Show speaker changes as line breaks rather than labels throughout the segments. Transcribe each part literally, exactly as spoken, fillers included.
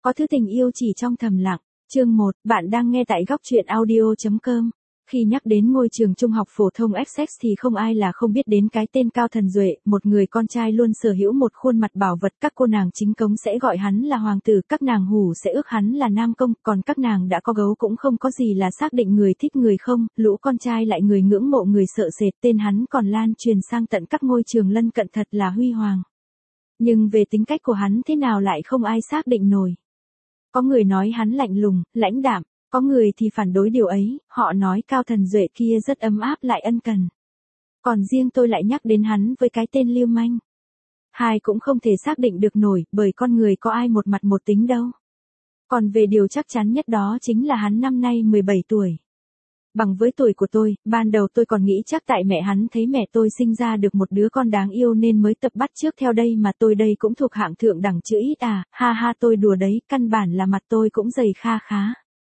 Có thứ tình yêu chỉ trong thầm lặng. Chương một, bạn đang nghe tại góc truyện audio chấm com. Khi nhắc đến ngôi trường trung học phổ thông Essex thì không ai là không biết đến cái tên Cao Thần Duệ, một người con trai luôn sở hữu một khuôn mặt bảo vật. Các cô nàng chính cống sẽ gọi hắn là hoàng tử, các nàng hủ sẽ ước hắn là nam công, còn các nàng đã có gấu cũng không có gì là xác định người thích người không, lũ con trai lại người ngưỡng mộ người sợ sệt. Tên hắn còn lan truyền sang tận các ngôi trường lân cận, thật là huy hoàng. Nhưng về tính cách của hắn thế nào lại không ai xác định nổi. Có người nói hắn lạnh lùng, lãnh đạm, có người thì phản đối điều ấy, họ nói Cao Thần Duệ kia rất ấm áp lại ân cần. Còn riêng tôi lại nhắc đến hắn với cái tên lưu manh. Hai cũng không thể xác định được nổi, bởi con người có ai một mặt một tính đâu. Còn về điều chắc chắn nhất đó chính là hắn năm nay mười bảy tuổi. Bằng với tuổi của tôi, ban đầu tôi còn nghĩ chắc tại mẹ hắn thấy mẹ tôi sinh ra được một đứa con đáng yêu nên mới tập bắt chước theo đây, mà tôi đây cũng thuộc hạng thượng đẳng chữ ít à, ha ha, tôi đùa đấy, căn bản là mặt tôi cũng dày kha khá.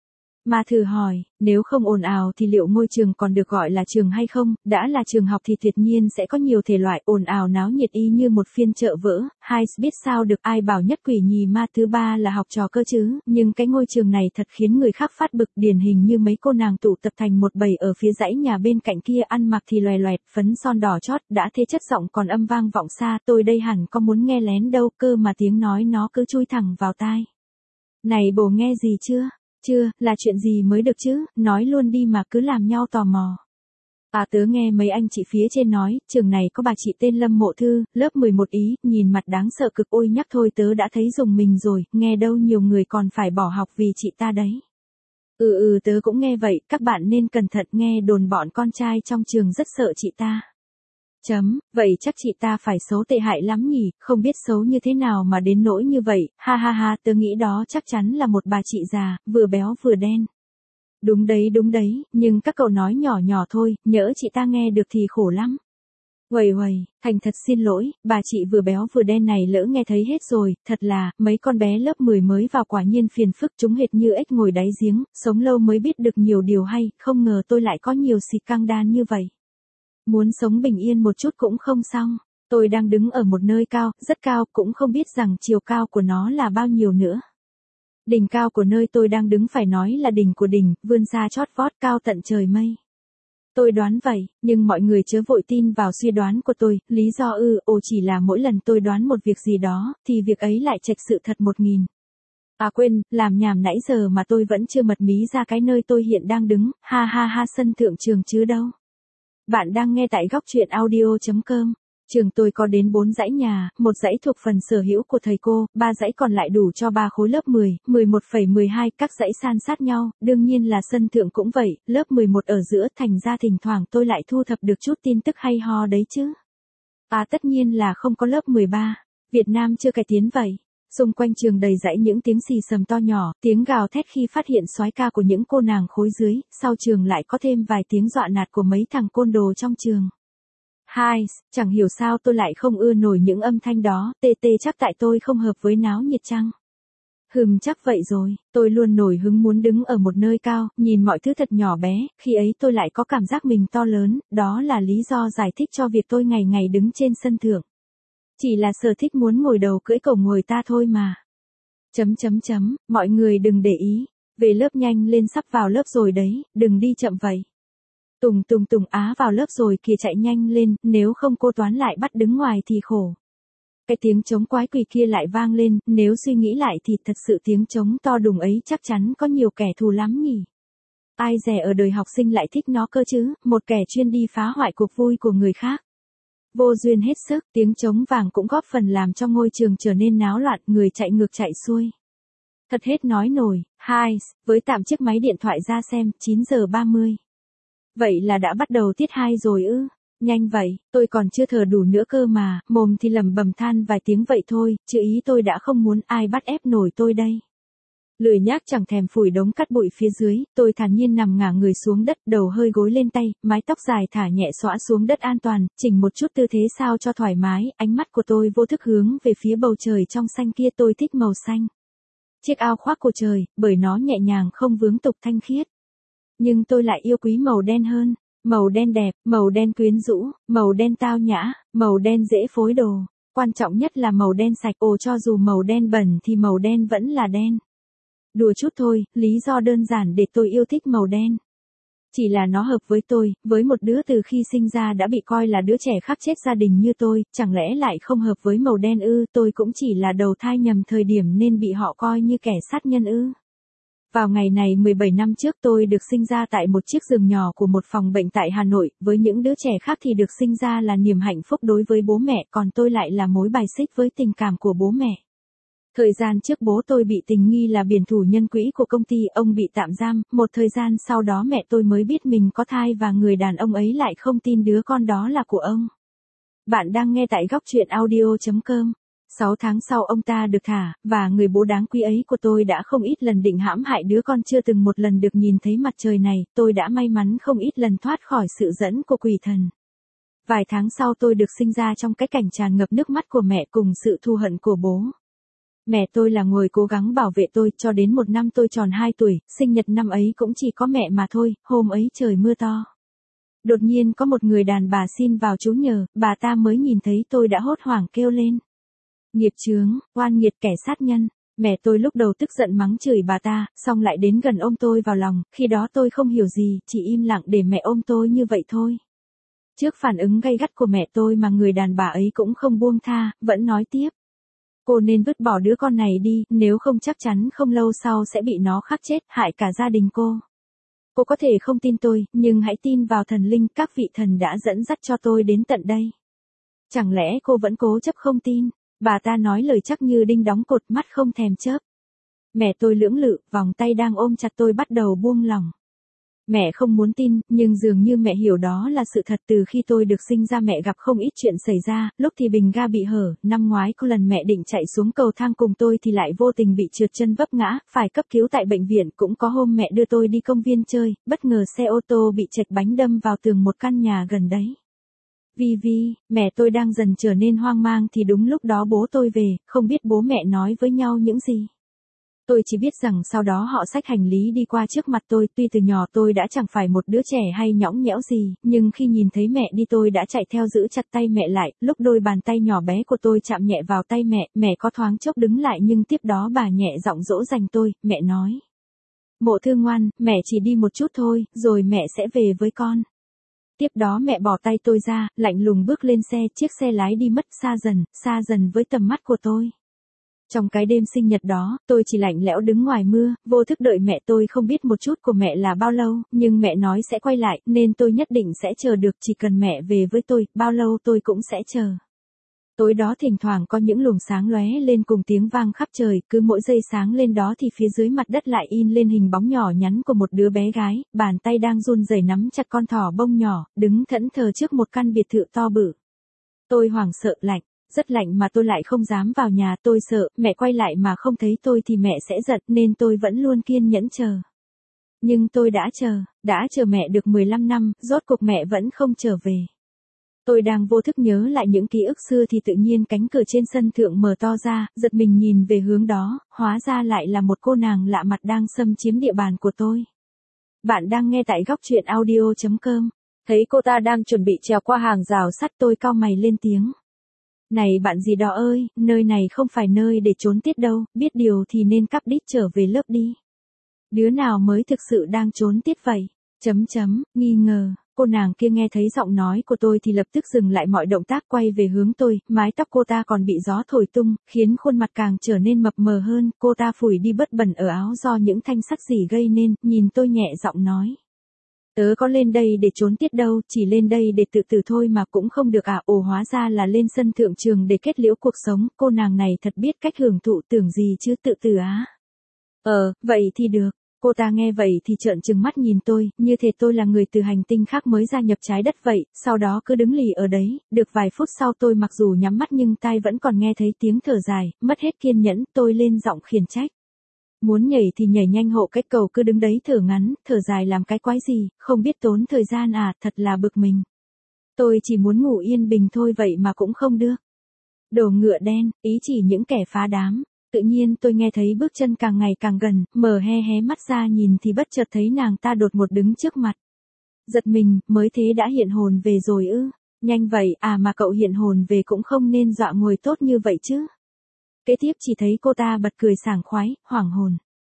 Mà thử hỏi, nếu không ồn ào thì liệu ngôi trường còn được gọi là trường hay không? Đã là trường học thì tuyệt nhiên sẽ có nhiều thể loại, ồn ào náo nhiệt y như một phiên chợ vỡ. Hai biết sao được, ai bảo nhất quỷ nhì ma thứ ba là học trò cơ chứ. Nhưng cái ngôi trường này thật khiến người khác phát bực, điển hình như mấy cô nàng tụ tập thành một bầy ở phía dãy nhà bên cạnh kia, ăn mặc thì loè loẹt, phấn son đỏ chót, đã thế chất giọng còn âm vang vọng xa. Tôi đây hẳn có muốn nghe lén đâu, cơ mà tiếng nói nó cứ chui thẳng vào tai. Này bồ, nghe gì chưa? Chưa, là chuyện gì mới được chứ, nói luôn đi mà cứ làm nhau tò mò. À, tớ nghe mấy anh chị phía trên nói, trường này có bà chị tên Lâm Mộ Thư, lớp mười một ý, nhìn mặt đáng sợ cực, ôi nhắc thôi tớ đã thấy rùng mình rồi, nghe đâu nhiều người còn phải bỏ học vì chị ta đấy. Ừ ừ tớ cũng nghe vậy, các bạn nên cẩn thận, nghe đồn bọn con trai trong trường rất sợ chị ta. Chấm, vậy chắc chị ta phải xấu tệ hại lắm nhỉ, không biết xấu như thế nào mà đến nỗi như vậy, ha ha ha, tớ nghĩ đó chắc chắn là một bà chị già, vừa béo vừa đen. Đúng đấy đúng đấy, nhưng các cậu nói nhỏ nhỏ thôi, nhỡ chị ta nghe được thì khổ lắm. Uầy uầy, thành thật xin lỗi, bà chị vừa béo vừa đen này lỡ nghe thấy hết rồi, thật là, mấy con bé lớp mười mới vào quả nhiên phiền phức, chúng hệt như ếch ngồi đáy giếng, sống lâu mới biết được nhiều điều hay, không ngờ tôi lại có nhiều xì căng đan như vậy. Muốn sống bình yên một chút cũng không xong. Tôi đang đứng ở một nơi cao, rất cao, cũng không biết rằng chiều cao của nó là bao nhiêu nữa. Đỉnh cao của nơi tôi đang đứng phải nói là đỉnh của đỉnh, vươn xa chót vót, cao tận trời mây. Tôi đoán vậy, nhưng mọi người chớ vội tin vào suy đoán của tôi, lý do ư, ồ chỉ là mỗi lần tôi đoán một việc gì đó, thì việc ấy lại chệch sự thật một nghìn. À quên, làm nhảm nãy giờ mà tôi vẫn chưa mật mí ra cái nơi tôi hiện đang đứng, ha ha ha, sân thượng trường chứ đâu. Bạn đang nghe tại góc truyện audio chấm com. Trường tôi có đến bốn dãy nhà, một dãy thuộc phần sở hữu của thầy cô, ba dãy còn lại đủ cho ba khối lớp mười, mười một phẩy mười hai, các dãy san sát nhau, đương nhiên là sân thượng cũng vậy, lớp mười một ở giữa, thành ra thỉnh thoảng tôi lại thu thập được chút tin tức hay ho đấy chứ. À tất nhiên là không có lớp mười ba, Việt Nam chưa cải tiến vậy. Xung quanh trường đầy dãy những tiếng xì xầm to nhỏ, tiếng gào thét khi phát hiện soái ca của những cô nàng khối dưới, sau trường lại có thêm vài tiếng dọa nạt của mấy thằng côn đồ trong trường. Hai, chẳng hiểu sao tôi lại không ưa nổi những âm thanh đó, tê tê chắc tại tôi không hợp với náo nhiệt chăng? Hừm chắc vậy rồi, tôi luôn nổi hứng muốn đứng ở một nơi cao, nhìn mọi thứ thật nhỏ bé, khi ấy tôi lại có cảm giác mình to lớn, đó là lý do giải thích cho việc tôi ngày ngày đứng trên sân thượng. Chỉ là sở thích muốn ngồi đầu cưỡi cổng ngồi ta thôi mà. Chấm chấm chấm, mọi người đừng để ý, về lớp nhanh lên, sắp vào lớp rồi đấy, đừng đi chậm vậy. Tùng tùng tùng, á vào lớp rồi kìa, chạy nhanh lên, nếu không cô toán lại bắt đứng ngoài thì khổ. Cái tiếng trống quái quỷ kia lại vang lên, nếu suy nghĩ lại thì thật sự tiếng trống to đùng ấy chắc chắn có nhiều kẻ thù lắm nhỉ. Ai dè ở đời học sinh lại thích nó cơ chứ, một kẻ chuyên đi phá hoại cuộc vui của người khác. Vô duyên hết sức, tiếng trống vàng cũng góp phần làm cho ngôi trường trở nên náo loạn, người chạy ngược chạy xuôi. Thật hết nói nổi. Hai, với tạm chiếc máy điện thoại ra xem, chín giờ ba mươi. Vậy là đã bắt đầu tiết hai rồi ư? Nhanh vậy, tôi còn chưa thở đủ nữa cơ mà, mồm thì lẩm bẩm than vài tiếng vậy thôi, chứ ý tôi đã không muốn ai bắt ép nổi tôi đây. Lười nhác chẳng thèm phủi đống cát bụi phía dưới, tôi thản nhiên nằm ngả người xuống đất, đầu hơi gối lên tay, mái tóc dài thả nhẹ xõa xuống đất an toàn, chỉnh một chút tư thế sao cho thoải mái, ánh mắt của tôi vô thức hướng về phía bầu trời trong xanh kia, tôi thích màu xanh. Chiếc áo khoác của trời, bởi nó nhẹ nhàng không vướng tục, thanh khiết. Nhưng tôi lại yêu quý màu đen hơn, màu đen đẹp, màu đen quyến rũ, màu đen tao nhã, màu đen dễ phối đồ. Quan trọng nhất là màu đen sạch, ồ cho dù màu đen bẩn thì màu đen vẫn là đen. Đùa chút thôi, lý do đơn giản để tôi yêu thích màu đen. Chỉ là nó hợp với tôi, với một đứa từ khi sinh ra đã bị coi là đứa trẻ khắc chết gia đình như tôi, chẳng lẽ lại không hợp với màu đen ư? Tôi cũng chỉ là đầu thai nhầm thời điểm nên bị họ coi như kẻ sát nhân ư. Vào ngày này mười bảy năm trước tôi được sinh ra tại một chiếc giường nhỏ của một phòng bệnh tại Hà Nội, với những đứa trẻ khác thì được sinh ra là niềm hạnh phúc đối với bố mẹ, còn tôi lại là mối bài xích với tình cảm của bố mẹ. Thời gian trước bố tôi bị tình nghi là biển thủ nhân quỹ của công ty, ông bị tạm giam, một thời gian sau đó mẹ tôi mới biết mình có thai và người đàn ông ấy lại không tin đứa con đó là của ông. Bạn đang nghe tại góc truyện audio chấm com. sáu tháng sau ông ta được thả, và người bố đáng quý ấy của tôi đã không ít lần định hãm hại đứa con chưa từng một lần được nhìn thấy mặt trời này, tôi đã may mắn không ít lần thoát khỏi sự dẫn của quỷ thần. Vài tháng sau tôi được sinh ra trong cái cảnh tràn ngập nước mắt của mẹ cùng sự thù hận của bố. Mẹ tôi là người cố gắng bảo vệ tôi cho đến một năm tôi tròn hai tuổi, sinh nhật năm ấy cũng chỉ có mẹ mà thôi, hôm ấy trời mưa to. Đột nhiên có một người đàn bà xin vào trú nhờ, bà ta mới nhìn thấy tôi đã hốt hoảng kêu lên. Nghiệp chướng, oan nghiệt, kẻ sát nhân. Mẹ tôi lúc đầu tức giận mắng chửi bà ta, xong lại đến gần ôm tôi vào lòng, khi đó tôi không hiểu gì, chỉ im lặng để mẹ ôm tôi như vậy thôi. Trước phản ứng gay gắt của mẹ tôi mà người đàn bà ấy cũng không buông tha, vẫn nói tiếp. Cô nên vứt bỏ đứa con này đi, nếu không chắc chắn không lâu sau sẽ bị nó khắc chết, hại cả gia đình cô. Cô có thể không tin tôi, nhưng hãy tin vào thần linh, các vị thần đã dẫn dắt cho tôi đến tận đây. Chẳng lẽ cô vẫn cố chấp không tin? Bà ta nói lời chắc như đinh đóng cột, mắt không thèm chớp. Mẹ tôi lưỡng lự, vòng tay đang ôm chặt tôi bắt đầu buông lỏng. Mẹ không muốn tin, nhưng dường như mẹ hiểu đó là sự thật. Từ khi tôi được sinh ra mẹ gặp không ít chuyện xảy ra, lúc thì bình ga bị hở, năm ngoái có lần mẹ định chạy xuống cầu thang cùng tôi thì lại vô tình bị trượt chân vấp ngã, phải cấp cứu tại bệnh viện. Cũng có hôm mẹ đưa tôi đi công viên chơi, bất ngờ xe ô tô bị chệch bánh đâm vào tường một căn nhà gần đấy. Vi Vi, mẹ tôi đang dần trở nên hoang mang thì đúng lúc đó bố tôi về, không biết bố mẹ nói với nhau những gì. Tôi chỉ biết rằng sau đó họ xách hành lý đi qua trước mặt tôi, tuy từ nhỏ tôi đã chẳng phải một đứa trẻ hay nhõng nhẽo gì, nhưng khi nhìn thấy mẹ đi tôi đã chạy theo giữ chặt tay mẹ lại, lúc đôi bàn tay nhỏ bé của tôi chạm nhẹ vào tay mẹ, mẹ có thoáng chốc đứng lại nhưng tiếp đó bà nhẹ giọng dỗ dành tôi, mẹ nói. Mộ Thư ngoan, mẹ chỉ đi một chút thôi, rồi mẹ sẽ về với con. Tiếp đó mẹ bỏ tay tôi ra, lạnh lùng bước lên xe, chiếc xe lái đi mất xa dần, xa dần với tầm mắt của tôi. Trong cái đêm sinh nhật đó, tôi chỉ lạnh lẽo đứng ngoài mưa, vô thức đợi mẹ. Tôi không biết một chút của mẹ là bao lâu, nhưng mẹ nói sẽ quay lại, nên tôi nhất định sẽ chờ được, chỉ cần mẹ về với tôi, bao lâu tôi cũng sẽ chờ. Tối đó thỉnh thoảng có những luồng sáng lóe lên cùng tiếng vang khắp trời, cứ mỗi giây sáng lên đó thì phía dưới mặt đất lại in lên hình bóng nhỏ nhắn của một đứa bé gái, bàn tay đang run rẩy nắm chặt con thỏ bông nhỏ, đứng thẫn thờ trước một căn biệt thự to bự. Tôi hoảng sợ, lạnh. Rất lạnh mà tôi lại không dám vào nhà, tôi sợ, mẹ quay lại mà không thấy tôi thì mẹ sẽ giận, nên tôi vẫn luôn kiên nhẫn chờ. Nhưng tôi đã chờ, đã chờ mẹ được mười lăm năm, rốt cuộc mẹ vẫn không trở về. Tôi đang vô thức nhớ lại những ký ức xưa thì tự nhiên cánh cửa trên sân thượng mở to ra, giật mình nhìn về hướng đó, hóa ra lại là một cô nàng lạ mặt đang xâm chiếm địa bàn của tôi. Bạn đang nghe tại góc truyện audio chấm com. Thấy cô ta đang chuẩn bị trèo qua hàng rào sắt tôi cau mày lên tiếng. Này bạn gì đó ơi, nơi này không phải nơi để trốn tiết đâu, biết điều thì nên cắp đít trở về lớp đi. Đứa nào mới thực sự đang trốn tiết vậy? Chấm chấm, nghi ngờ, cô nàng kia nghe thấy giọng nói của tôi thì lập tức dừng lại mọi động tác quay về hướng tôi, mái tóc cô ta còn bị gió thổi tung, khiến khuôn mặt càng trở nên mập mờ hơn, cô ta phủi đi bớt bẩn ở áo do những thanh sắt rỉ gây nên, nhìn tôi nhẹ giọng nói. Tớ có lên đây để trốn tiết đâu, chỉ lên đây để tự tử thôi mà cũng không được à, ồ hóa ra là lên sân thượng trường để kết liễu cuộc sống, cô nàng này thật biết cách hưởng thụ, tưởng gì chứ tự tử á. Ờ, vậy thì được, cô ta nghe vậy thì trợn trừng mắt nhìn tôi, như thể tôi là người từ hành tinh khác mới gia nhập trái đất vậy, sau đó cứ đứng lì ở đấy, được vài phút sau tôi mặc dù nhắm mắt nhưng tai vẫn còn nghe thấy tiếng thở dài, mất hết kiên nhẫn, tôi lên giọng khiển trách. Muốn nhảy thì nhảy nhanh hộ cách cầu cứ đứng đấy thở ngắn, thở dài làm cái quái gì, không biết tốn thời gian à, thật là bực mình. Tôi chỉ muốn ngủ yên bình thôi vậy mà cũng không được. Đồ ngựa đen, ý chỉ những kẻ phá đám. Tự nhiên tôi nghe thấy bước chân càng ngày càng gần, mở he hé mắt ra nhìn thì bất chợt thấy nàng ta đột ngột đứng trước mặt. Giật mình, mới thế đã hiện hồn về rồi ư, nhanh vậy à mà cậu hiện hồn về cũng không nên dọa ngồi tốt như vậy chứ. Kế tiếp chỉ thấy cô ta bật cười sảng khoái, hoảng hồn.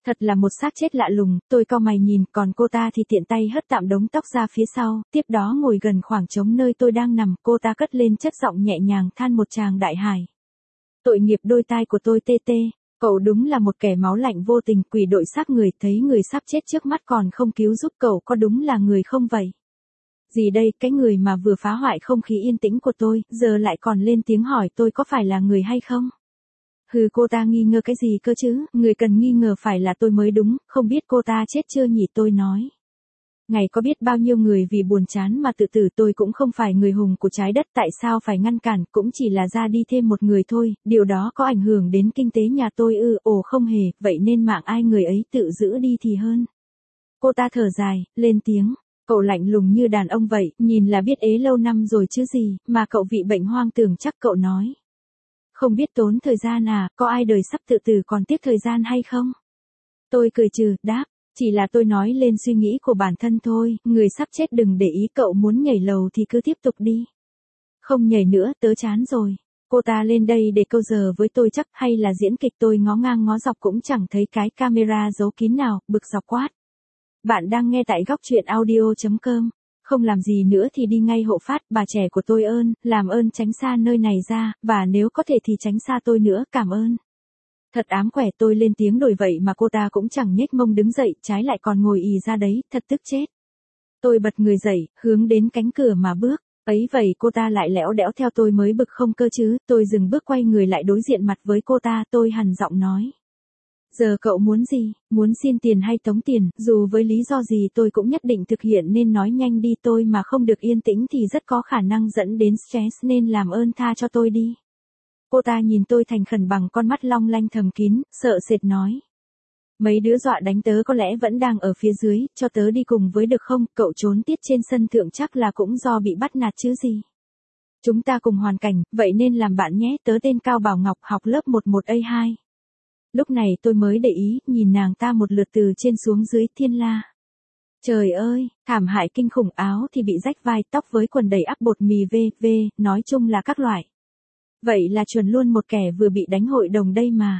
Thật là một xác chết lạ lùng, tôi cau mày nhìn, còn cô ta thì tiện tay hất tạm đống tóc ra phía sau, tiếp đó ngồi gần khoảng trống nơi tôi đang nằm, cô ta cất lên chất giọng nhẹ nhàng than một tràng đại hải. Tội nghiệp đôi tai của tôi tê tê, cậu đúng là một kẻ máu lạnh vô tình, quỷ đội xác người, thấy người sắp chết trước mắt còn không cứu giúp cậu, có đúng là người không vậy? Gì đây, cái người mà vừa phá hoại không khí yên tĩnh của tôi, giờ lại còn lên tiếng hỏi tôi có phải là người hay không? Hừ, cô ta nghi ngờ cái gì cơ chứ, người cần nghi ngờ phải là tôi mới đúng, không biết cô ta chết chưa nhỉ, tôi nói. Ngày có biết bao nhiêu người vì buồn chán mà tự tử, tôi cũng không phải người hùng của trái đất, tại sao phải ngăn cản, cũng chỉ là ra đi thêm một người thôi, điều đó có ảnh hưởng đến kinh tế nhà tôi ư? Ồ không hề, vậy nên mạng ai người ấy tự giữ đi thì hơn. Cô ta thở dài, lên tiếng. Cậu lạnh lùng như đàn ông vậy, nhìn là biết ế lâu năm rồi chứ gì, mà cậu bị bệnh hoang tưởng chắc, cậu nói. Không biết tốn thời gian à, có ai đời sắp tự tử còn tiếc thời gian hay không? Tôi cười trừ, đáp, chỉ là tôi nói lên suy nghĩ của bản thân thôi, người sắp chết đừng để ý, cậu muốn nhảy lầu thì cứ tiếp tục đi. Không nhảy nữa, tớ chán rồi. Cô ta lên đây để câu giờ với tôi chắc, hay là diễn kịch? Tôi ngó ngang ngó dọc cũng chẳng thấy cái camera giấu kín nào, bực dọc quát. Bạn đang nghe tại góc truyện audio chấm com. Không làm gì nữa thì đi ngay hộ phát, bà trẻ của tôi ơn, làm ơn tránh xa nơi này ra, và nếu có thể thì tránh xa tôi nữa, cảm ơn. Thật ám quẻ, tôi lên tiếng đổi vậy mà cô ta cũng chẳng nhếch mông đứng dậy, trái lại còn ngồi ì ra đấy, thật tức chết. Tôi bật người dậy, hướng đến cánh cửa mà bước, ấy vậy cô ta lại lẽo đẽo theo tôi mới bực không cơ chứ, tôi dừng bước quay người lại đối diện mặt với cô ta, tôi hằn giọng nói. Giờ cậu muốn gì, muốn xin tiền hay tống tiền, dù với lý do gì tôi cũng nhất định thực hiện, nên nói nhanh đi, tôi mà không được yên tĩnh thì rất có khả năng dẫn đến stress, nên làm ơn tha cho tôi đi. Cô ta nhìn tôi thành khẩn bằng con mắt long lanh thầm kín, sợ sệt nói. Mấy đứa dọa đánh tớ có lẽ vẫn đang ở phía dưới, cho tớ đi cùng với được không, cậu trốn tiết trên sân thượng chắc là cũng do bị bắt nạt chứ gì. Chúng ta cùng hoàn cảnh, vậy nên làm bạn nhé, tớ tên Cao Bảo Ngọc, học lớp mười một A hai. Lúc này tôi mới để ý, nhìn nàng ta một lượt từ trên xuống dưới, thiên la. Trời ơi, thảm hại kinh khủng, áo thì bị rách vai, tóc với quần đầy ắp bột mì v v, nói chung là các loại. Vậy là chuẩn luôn một kẻ vừa bị đánh hội đồng đây mà.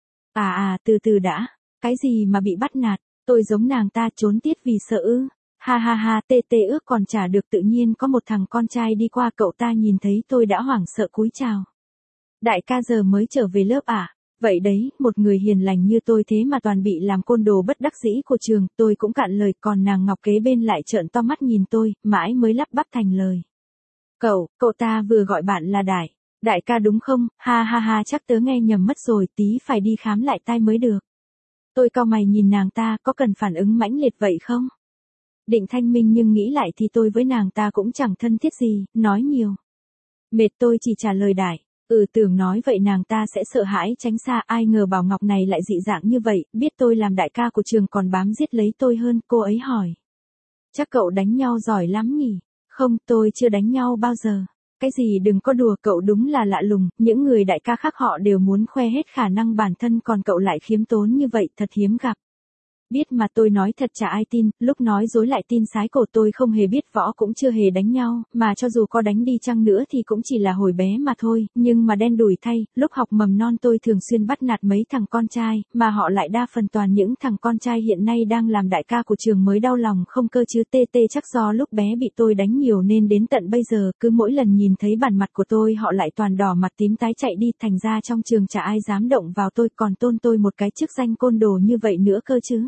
À à, từ từ đã, cái gì mà bị bắt nạt, tôi giống nàng ta trốn tiết vì sợ ư. Ha ha ha, tê tê ước còn trả được, tự nhiên có một thằng con trai đi qua, cậu ta nhìn thấy tôi đã hoảng sợ cúi chào. Đại ca giờ mới trở về lớp à? Vậy đấy, một người hiền lành như tôi thế mà toàn bị làm côn đồ bất đắc dĩ của trường, tôi cũng cạn lời, còn nàng Ngọc kế bên lại trợn to mắt nhìn tôi, mãi mới lắp bắp thành lời. Cậu, cậu ta vừa gọi bạn là Đại, Đại ca đúng không? Ha ha ha, chắc tớ nghe nhầm mất rồi, tí phải đi khám lại tai mới được. Tôi cau mày nhìn nàng ta, có cần phản ứng mãnh liệt vậy không? Định thanh minh nhưng nghĩ lại thì tôi với nàng ta cũng chẳng thân thiết gì, nói nhiều. Mệt, tôi chỉ trả lời Đại. Ừ, tưởng nói vậy nàng ta sẽ sợ hãi tránh xa, ai ngờ Bảo Ngọc này lại dị dạng như vậy, biết tôi làm đại ca của trường còn bám giết lấy tôi hơn, cô ấy hỏi. Chắc cậu đánh nhau giỏi lắm nhỉ? Không, tôi chưa đánh nhau bao giờ. Cái gì đừng có đùa, cậu đúng là lạ lùng, những người đại ca khác họ đều muốn khoe hết khả năng bản thân, còn cậu lại khiêm tốn như vậy, thật hiếm gặp. Biết mà, tôi nói thật chả ai tin, lúc nói dối lại tin sái cổ, tôi không hề biết võ cũng chưa hề đánh nhau, mà cho dù có đánh đi chăng nữa thì cũng chỉ là hồi bé mà thôi, nhưng mà đen đủi thay, lúc học mầm non tôi thường xuyên bắt nạt mấy thằng con trai, mà họ lại đa phần toàn những thằng con trai hiện nay đang làm đại ca của trường mới đau lòng không cơ chứ. Tê tê chắc do lúc bé bị tôi đánh nhiều nên đến tận bây giờ, cứ mỗi lần nhìn thấy bản mặt của tôi họ lại toàn đỏ mặt tím tái chạy đi, thành ra trong trường chả ai dám động vào tôi, còn tôn tôi một cái chức danh côn đồ như vậy nữa cơ chứ.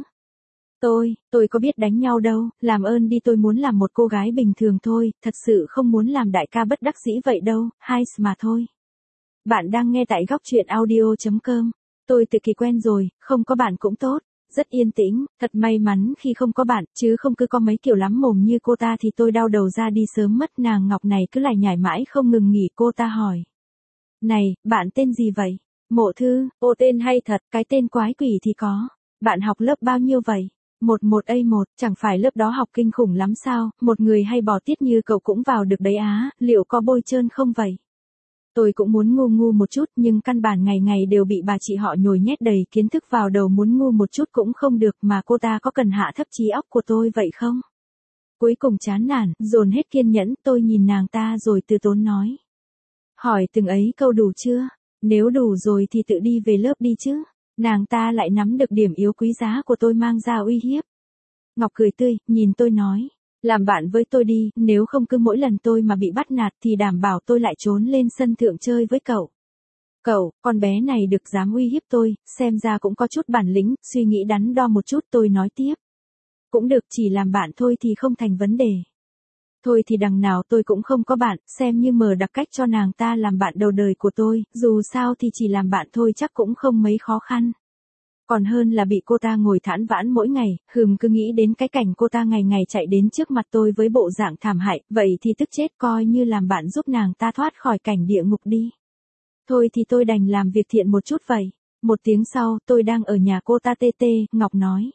Tôi, tôi có biết đánh nhau đâu, làm ơn đi, tôi muốn làm một cô gái bình thường thôi, thật sự không muốn làm đại ca bất đắc dĩ vậy đâu, hai mà thôi. Bạn đang nghe tại góc truyện audio chấm com. Tôi tự kỳ quen rồi, không có bạn cũng tốt, rất yên tĩnh, thật may mắn khi không có bạn, chứ không cứ có mấy kiểu lắm mồm như cô ta thì tôi đau đầu ra đi sớm mất. Nàng Ngọc này cứ lải nhải mãi không ngừng nghỉ, cô ta hỏi. Này, bạn tên gì vậy? Mộ Thư, ô tên hay thật, cái tên quái quỷ thì có. Bạn học lớp bao nhiêu vậy? mười một A một, chẳng phải lớp đó học kinh khủng lắm sao, một người hay bỏ tiết như cậu cũng vào được đấy á, liệu có bôi trơn không vậy? Tôi cũng muốn ngu ngu một chút nhưng căn bản ngày ngày đều bị bà chị họ nhồi nhét đầy kiến thức vào đầu, muốn ngu một chút cũng không được, mà cô ta có cần hạ thấp trí óc của tôi vậy không? Cuối cùng chán nản, dồn hết kiên nhẫn, tôi nhìn nàng ta rồi từ tốn nói. Hỏi từng ấy câu đủ chưa? Nếu đủ rồi thì tự đi về lớp đi chứ. Nàng ta lại nắm được điểm yếu quý giá của tôi mang ra uy hiếp. Ngọc cười tươi, nhìn tôi nói. Làm bạn với tôi đi, nếu không cứ mỗi lần tôi mà bị bắt nạt thì đảm bảo tôi lại trốn lên sân thượng chơi với cậu. Cậu, con bé này được dám uy hiếp tôi, xem ra cũng có chút bản lĩnh, suy nghĩ đắn đo một chút tôi nói tiếp. Cũng được, chỉ làm bạn thôi thì không thành vấn đề. Thôi thì đằng nào tôi cũng không có bạn, xem như mờ đặc cách cho nàng ta làm bạn đầu đời của tôi, dù sao thì chỉ làm bạn thôi chắc cũng không mấy khó khăn. Còn hơn là bị cô ta ngồi thản vãn mỗi ngày, hừm cứ nghĩ đến cái cảnh cô ta ngày ngày chạy đến trước mặt tôi với bộ dạng thảm hại, vậy thì tức chết coi như làm bạn giúp nàng ta thoát khỏi cảnh địa ngục đi. Thôi thì tôi đành làm việc thiện một chút vậy. Một tiếng sau, tôi đang ở nhà cô ta tê tê, Ngọc nói.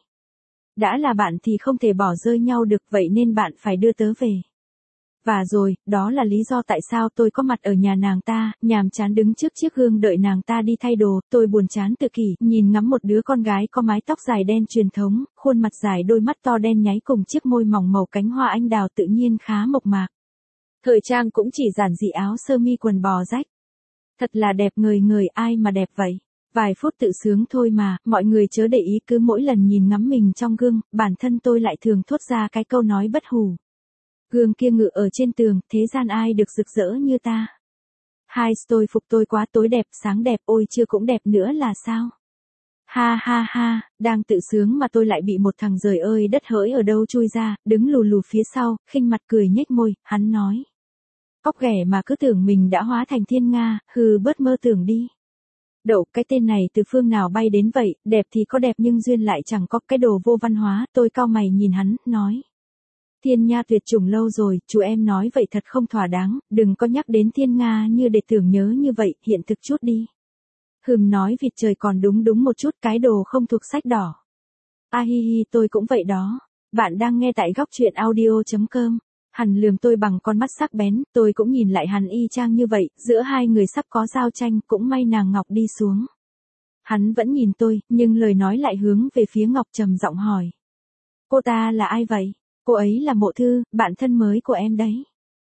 Đã là bạn thì không thể bỏ rơi nhau được vậy nên bạn phải đưa tớ về. Và rồi, đó là lý do tại sao tôi có mặt ở nhà nàng ta, nhàm chán đứng trước chiếc gương đợi nàng ta đi thay đồ, tôi buồn chán tự kỷ, nhìn ngắm một đứa con gái có mái tóc dài đen truyền thống, khuôn mặt dài đôi mắt to đen nháy cùng chiếc môi mỏng màu cánh hoa anh đào tự nhiên khá mộc mạc. Thời trang cũng chỉ giản dị áo sơ mi quần bò rách. Thật là đẹp người người ai mà đẹp vậy. Vài phút tự sướng thôi mà, mọi người chớ để ý cứ mỗi lần nhìn ngắm mình trong gương, bản thân tôi lại thường thốt ra cái câu nói bất hủ. Gương kia ngự ở trên tường, thế gian ai được rực rỡ như ta. Hai, tôi phục tôi quá tối đẹp, sáng đẹp, ôi chưa cũng đẹp nữa là sao. Ha ha ha, đang tự sướng mà tôi lại bị một thằng giời ơi đất hỡi ở đâu chui ra, đứng lù lù phía sau, khinh mặt cười nhếch môi, hắn nói. Cóc ghẻ mà cứ tưởng mình đã hóa thành thiên nga, hừ bớt mơ tưởng đi. Đậu, cái tên này từ phương nào bay đến vậy, đẹp thì có đẹp nhưng duyên lại chẳng có cái đồ vô văn hóa, tôi cau mày nhìn hắn, nói. Thiên nha tuyệt chủng lâu rồi, chú em nói vậy thật không thỏa đáng, đừng có nhắc đến thiên nga như để tưởng nhớ như vậy, hiện thực chút đi. Hừm nói vịt trời còn đúng đúng một chút cái đồ không thuộc sách đỏ. A hi hi tôi cũng vậy đó. Bạn đang nghe tại góc truyện audio.com. Hắn lườm tôi bằng con mắt sắc bén, tôi cũng nhìn lại hắn y chang như vậy, giữa hai người sắp có giao tranh, cũng may nàng Ngọc đi xuống. Hắn vẫn nhìn tôi, nhưng lời nói lại hướng về phía Ngọc trầm giọng hỏi. Cô ta là ai vậy? Cô ấy là Mộ Thư, bạn thân mới của em đấy.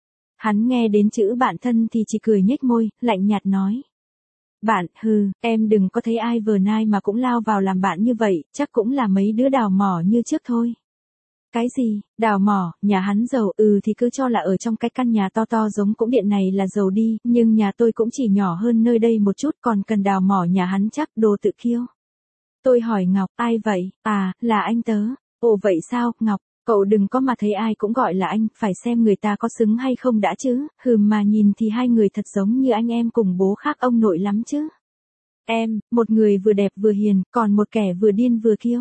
Hắn nghe đến chữ bạn thân thì chỉ cười nhếch môi, lạnh nhạt nói. Bạn, hừ, em đừng có thấy ai vừa nai mà cũng lao vào làm bạn như vậy, chắc cũng là mấy đứa đào mỏ như trước thôi. Cái gì, đào mỏ, nhà hắn giàu, ừ thì cứ cho là ở trong cái căn nhà to to giống cũng điện này là giàu đi, nhưng nhà tôi cũng chỉ nhỏ hơn nơi đây một chút còn cần đào mỏ nhà hắn chắc đồ tự kiêu. Tôi hỏi Ngọc, ai vậy, à, là anh tớ. Ồ vậy sao, Ngọc, cậu đừng có mà thấy ai cũng gọi là anh, phải xem người ta có xứng hay không đã chứ, hừm mà nhìn thì hai người thật giống như anh em cùng bố khác ông nội lắm chứ. Em, một người vừa đẹp vừa hiền, còn một kẻ vừa điên vừa kiêu.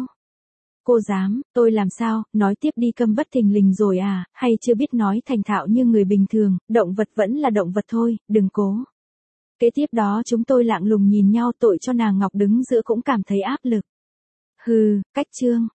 Cô dám, tôi làm sao, nói tiếp đi câm bất thình lình rồi à, hay chưa biết nói thành thạo như người bình thường, động vật vẫn là động vật thôi, đừng cố. Kế tiếp đó chúng tôi lạng lùng nhìn nhau tội cho nàng Ngọc đứng giữa cũng cảm thấy áp lực. Hừ, cách chương.